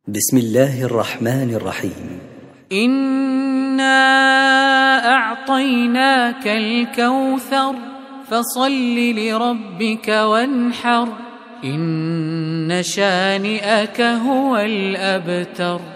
بسم الله الرحمن الرحيم. إنا أعطيناك الكوثر فصل لربك وانحر إن شانئك هو الأبتر.